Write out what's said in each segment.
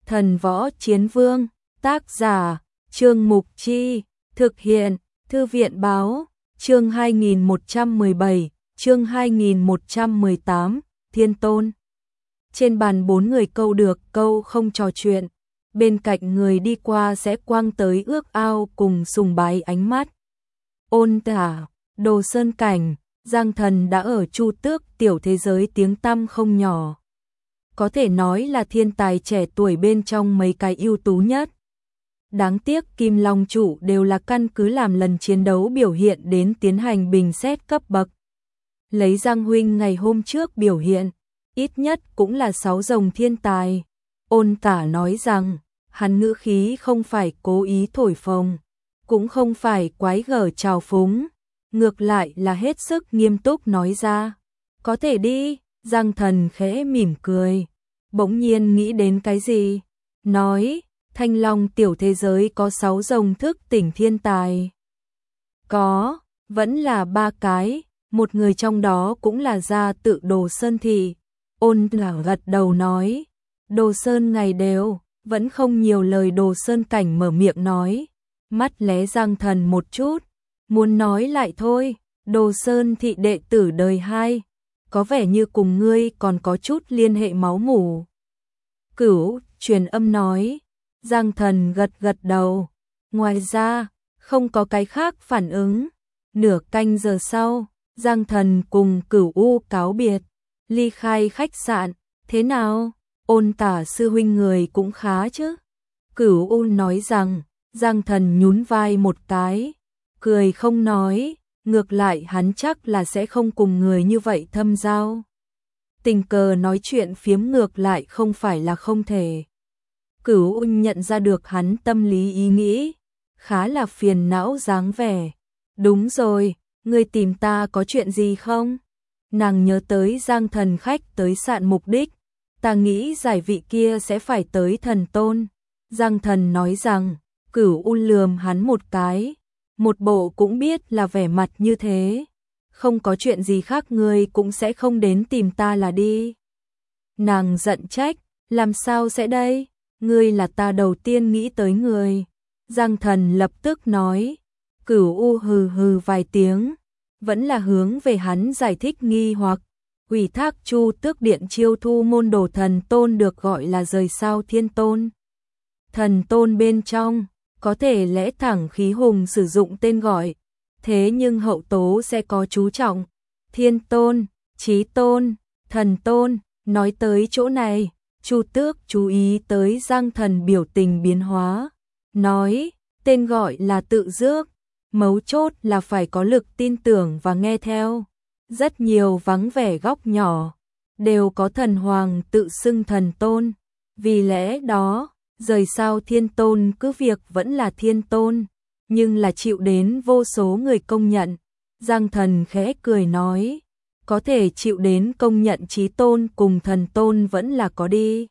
Thần Võ Chiến Vương, tác giả, Trương Mục Chi, thực hiện, Thư viện Báo, chương 2117, chương 2118, Thiên Tôn. Trên bàn 4 người câu được, câu không trò chuyện, bên cạnh người đi qua sẽ quăng tới ước ao cùng sùng bái ánh mắt. Ôn Tả, Đồ Sơn Cảnh, Giang Thần đã ở Chu Tước tiểu thế giới tiếng tăm không nhỏ. Có thể nói là thiên tài trẻ tuổi bên trong mấy cái ưu tú nhất. Đáng tiếc Kim Long Trụ đều là căn cứ làm lần chiến đấu biểu hiện đến tiến hành bình xét cấp bậc. Lấy Giang huynh ngày hôm trước biểu hiện, ít nhất cũng là 6 rồng thiên tài. Ôn Tả nói rằng, hắn ngữ khí không phải cố ý thổi phồng, cũng không phải quái gở trào phúng, ngược lại là hết sức nghiêm túc nói ra. Có thể đi, Giang Thần khẽ mỉm cười, bỗng nhiên nghĩ đến cái gì, nói, Thanh Long tiểu thế giới có 6 rồng thức tỉnh thiên tài. Có, vẫn là 3 cái, một người trong đó cũng là gia tự Đồ Sơn Thị. Ôn Tả gật đầu nói, Đồ Sơn ngày đều, vẫn không nhiều lời. Đồ Sơn Cảnh mở miệng nói, mắt lé Giang Thần một chút, muốn nói lại thôi. Đồ Sơn Thị đệ tử đời 2, có vẻ như cùng ngươi còn có chút liên hệ máu mủ. Cửu truyền âm nói. Giang Thần gật gật đầu, ngoài ra không có cái khác phản ứng. Nửa canh giờ sau, Giang Thần cùng Cửu U cáo biệt, ly khai khách sạn. Thế nào, Ôn Tả sư huynh người cũng khá chứ? Cửu U nói rằng. Giang Thần nhún vai một cái, cười không nói, ngược lại hắn chắc là sẽ không cùng người như vậy thâm giao. Tình cờ nói chuyện phiếm ngược lại không phải là không thể. Cửu U nhận ra được hắn tâm lý ý nghĩ, khá là phiền não dáng vẻ. Đúng rồi, ngươi tìm ta có chuyện gì không? Nàng nhớ tới Giang Thần khách tới sạn mục đích, ta nghĩ giải vị kia sẽ phải tới Thần Tôn. Giang Thần nói rằng. Cửu U lườm hắn một cái, một bộ cũng biết là vẻ mặt như thế. Không có chuyện gì khác ngươi cũng sẽ không đến tìm ta là đi. Nàng giận trách, làm sao sẽ đây? Ngươi là ta đầu tiên nghĩ tới người. Giang Thần lập tức nói. Cửu U hừ hừ vài tiếng, vẫn là hướng về hắn giải thích nghi hoặc. Ủy thác Chu Tước Điện chiêu thu môn đồ Thần Tôn được gọi là rời sao Thiên Tôn. Thần Tôn bên trong có thể lẽ thẳng khí hùng sử dụng tên gọi, thế nhưng hậu tố sẽ có chú trọng. Thiên Tôn, Chí Tôn, Thần Tôn. Nói tới chỗ này, Chu Tước chú ý tới Giang Thần biểu tình biến hóa, nói, tên gọi là tự dước, mấu chốt là phải có lực tin tưởng và nghe theo. Rất nhiều vắng vẻ góc nhỏ, đều có thần hoàng tự xưng Thần Tôn, vì lẽ đó rời sao Thiên Tôn cứ việc vẫn là Thiên Tôn, nhưng là chịu đến vô số người công nhận. Giang Thần khẽ cười nói, có thể chịu đến công nhận Chí Tôn cùng Thần Tôn vẫn là có đi.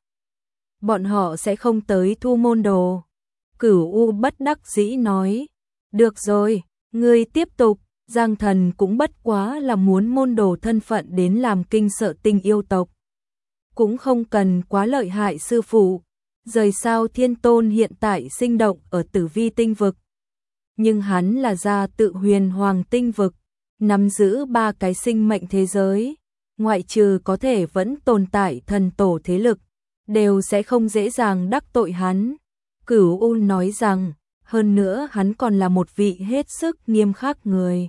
Bọn họ sẽ không tới thu môn đồ. Cửu U bất đắc dĩ nói, được rồi, ngươi tiếp tục. Giang Thần cũng bất quá là muốn môn đồ thân phận đến làm kinh sợ tinh yêu tộc, cũng không cần quá lợi hại sư phụ. Rời sao Thiên Tôn hiện tại sinh động ở Tử Vi tinh vực, nhưng hắn là gia tự Huyền Hoàng tinh vực, nắm giữ 3 cái sinh mệnh thế giới, ngoại trừ có thể vẫn tồn tại thần tổ thế lực, đều sẽ không dễ dàng đắc tội hắn. Cửu U nói rằng, hơn nữa hắn còn là một vị hết sức nghiêm khắc người.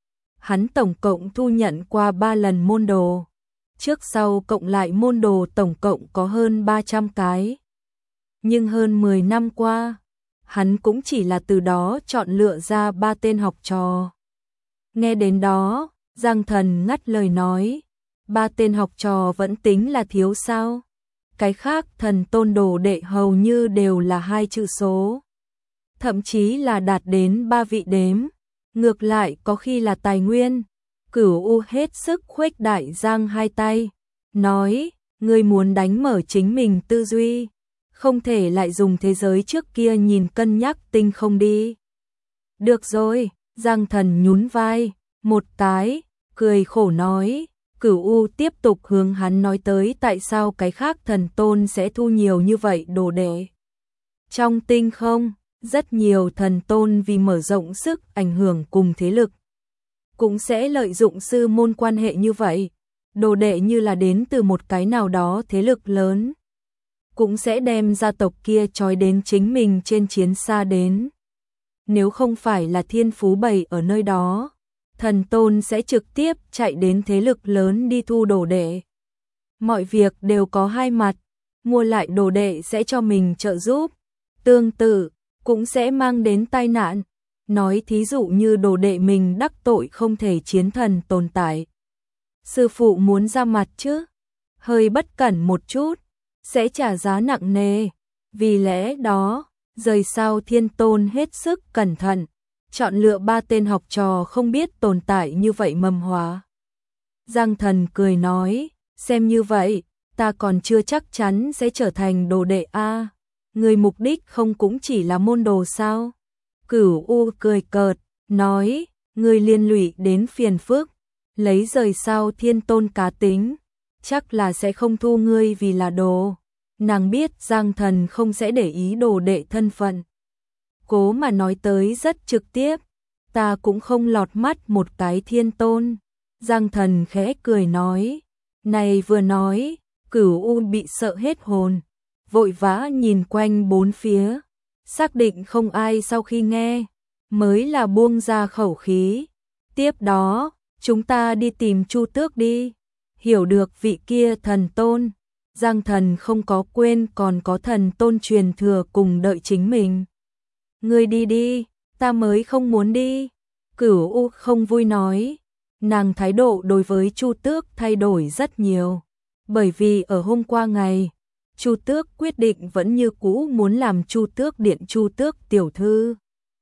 Hắn tổng cộng thu nhận qua 3 lần môn đồ, trước sau cộng lại môn đồ tổng cộng có hơn 300 cái. Nhưng hơn 10 năm qua, hắn cũng chỉ là từ đó chọn lựa ra 3 tên học trò. Nghe đến đó, Giang Thần ngắt lời nói, 3 tên học trò vẫn tính là thiếu sao? Cái khác Thần Tôn đồ đệ hầu như đều là 2 chữ số, thậm chí là đạt đến 3 vị đếm, ngược lại có khi là tài nguyên. Cửu U hết sức khuếch đại giang hai tay, nói, ngươi muốn đánh mở chính mình tư duy, không thể lại dùng thế giới trước kia nhìn cân nhắc tinh không đi. Được rồi, Giang Thần nhún vai một cái, cười khổ nói, Cửu U tiếp tục hướng hắn nói tới tại sao cái khác thần tôn sẽ thu nhiều như vậy đồ đệ. Trong tinh không, rất nhiều thần tôn vì mở rộng sức ảnh hưởng cùng thế lực, cũng sẽ lợi dụng sư môn quan hệ như vậy. Đồ đệ như là đến từ một cái nào đó thế lực lớn, cũng sẽ đem gia tộc kia trói đến chính mình trên chiến xa đến. Nếu không phải là thiên phú bày ở nơi đó, thần tôn sẽ trực tiếp chạy đến thế lực lớn đi thu đồ đệ. Mọi việc đều có hai mặt, mua lại đồ đệ sẽ cho mình trợ giúp, tương tự cũng sẽ mang đến tai nạn. Nói thí dụ như đồ đệ mình đắc tội không thể chiến thần tồn tại, sư phụ muốn ra mặt chứ, hơi bất cẩn một chút, sẽ trả giá nặng nề. Vì lẽ đó, rời sao Thiên Tôn hết sức cẩn thận, chọn lựa 3 tên học trò không biết tồn tại như vậy mầm hóa. Giang Thần cười nói, xem như vậy, ta còn chưa chắc chắn sẽ trở thành đồ đệ a. Người mục đích không cũng chỉ là môn đồ sao? Cửu U cười cợt, nói, người liên lụy đến phiền phức, lấy rời sao Thiên Tôn cá tính, chắc là sẽ không thu ngươi vì là đồ. Nàng biết Giang Thần không sẽ để ý đồ đệ thân phận, cố mà nói tới rất trực tiếp, ta cũng không lọt mắt một cái Thiên Tôn. Giang Thần khẽ cười nói, này vừa nói, Cửu U bị sợ hết hồn, vội vã nhìn quanh bốn phía, xác định không ai sau khi nghe, mới là buông ra khẩu khí. Tiếp đó, chúng ta đi tìm Chu Tước đi. Hiểu được vị kia thần tôn, Giang Thần không có quên còn có thần tôn truyền thừa cùng đợi chính mình. Ngươi đi đi, ta mới không muốn đi. Cửu U không vui nói, nàng thái độ đối với Chu Tước thay đổi rất nhiều, bởi vì ở hôm qua ngày, Chu Tước quyết định vẫn như cũ muốn làm Chu Tước Điện Chu Tước tiểu thư.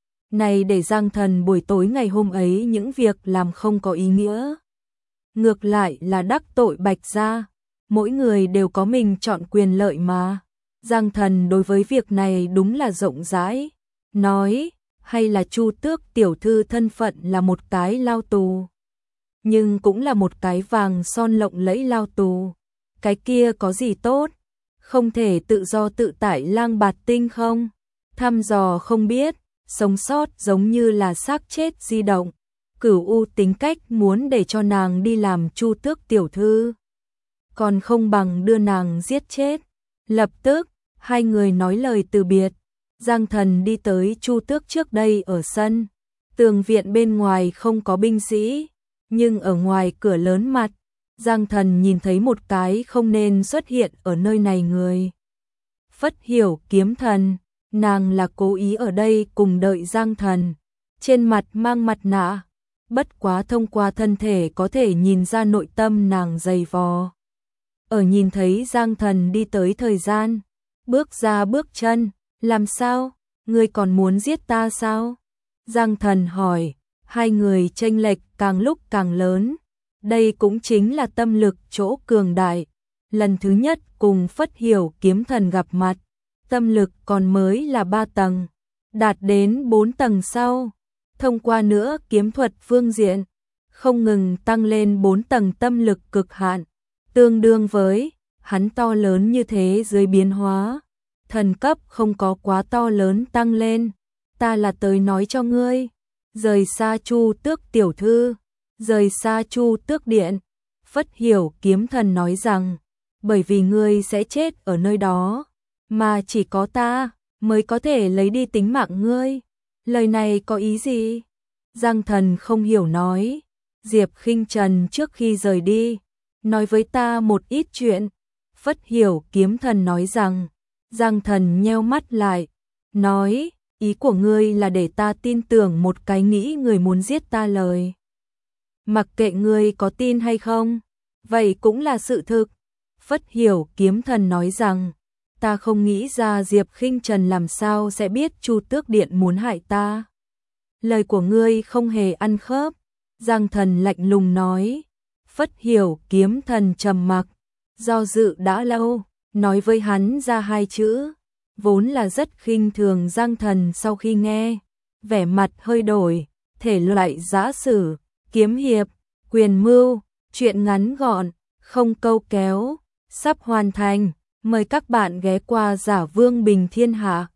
Này để Giang Thần buổi tối ngày hôm ấy những việc làm không có ý nghĩa, ngược lại là đắc tội Bạch gia. Mỗi người đều có mình chọn quyền lợi mà. Giang Thần đối với việc này đúng là rộng rãi, nói, hay là Chu Tước tiểu thư thân phận là một cái lao tù, nhưng cũng là một cái vàng son lộng lẫy lao tù. Cái kia có gì tốt? Không thể tự do tự tại lang bạt tinh không? Thăm dò không biết, sống sót giống như là xác chết di động. Cửu U tính cách muốn để cho nàng đi làm Chu Tước tiểu thư, còn không bằng đưa nàng giết chết. Lập tức, hai người nói lời từ biệt. Giang Thần đi tới Chu Tước trước đây ở sân. Tường viện bên ngoài không có binh sĩ, nhưng ở ngoài cửa lớn mặt, Giang Thần nhìn thấy một cái không nên xuất hiện ở nơi này người. Phất Hiểu kiếm thần, nàng là cố ý ở đây cùng đợi Giang Thần. Trên mặt mang mặt nạ, bất quá thông qua thân thể có thể nhìn ra nội tâm nàng dày vò. Ở nhìn thấy Giang Thần đi tới thời gian, bước ra bước chân, làm sao, ngươi còn muốn giết ta sao? Giang Thần hỏi, hai người chênh lệch càng lúc càng lớn, đây cũng chính là tâm lực chỗ cường đại. Lần thứ nhất cùng Phất Hiểu kiếm thần gặp mặt, tâm lực còn mới là 3 tầng, đạt đến 4 tầng sau, thông qua nữa kiếm thuật phương diện, không ngừng tăng lên 4 tầng tâm lực cực hạn. Tương đương với, hắn to lớn như thế dưới biến hóa, thần cấp không có quá to lớn tăng lên, ta là tới nói cho ngươi, rời xa Chu Tước tiểu thư, rời xa Chu Tước điện. Phất Hiểu kiếm thần nói rằng, bởi vì ngươi sẽ chết ở nơi đó, mà chỉ có ta mới có thể lấy đi tính mạng ngươi. Lời này có ý gì? Giang Thần không hiểu nói, Diệp Khinh Trần trước khi rời đi, nói với ta một ít chuyện. Phất Hiểu kiếm thần nói rằng, Giang Thần nheo mắt lại, nói, ý của ngươi là để ta tin tưởng một cái nghĩ người muốn giết ta lời. Mặc kệ ngươi có tin hay không, vậy cũng là sự thực. Phất Hiểu kiếm thần nói rằng, ta không nghĩ ra Diệp Khinh Trần làm sao sẽ biết Chu Tước Điện muốn hại ta. Lời của ngươi không hề ăn khớp. Giang Thần lạnh lùng nói. Phất Hiểu kiếm thần trầm mặc, do dự đã lâu, nói với hắn ra 2 chữ, vốn là rất khinh thường. Giang Thần sau khi nghe, vẻ mặt hơi đổi, thể loại giã sử, kiếm hiệp, quyền mưu, Chuyện ngắn gọn, không câu kéo, sắp hoàn thành. Mời các bạn ghé qua Giả Vương Bình Thiên Hạ.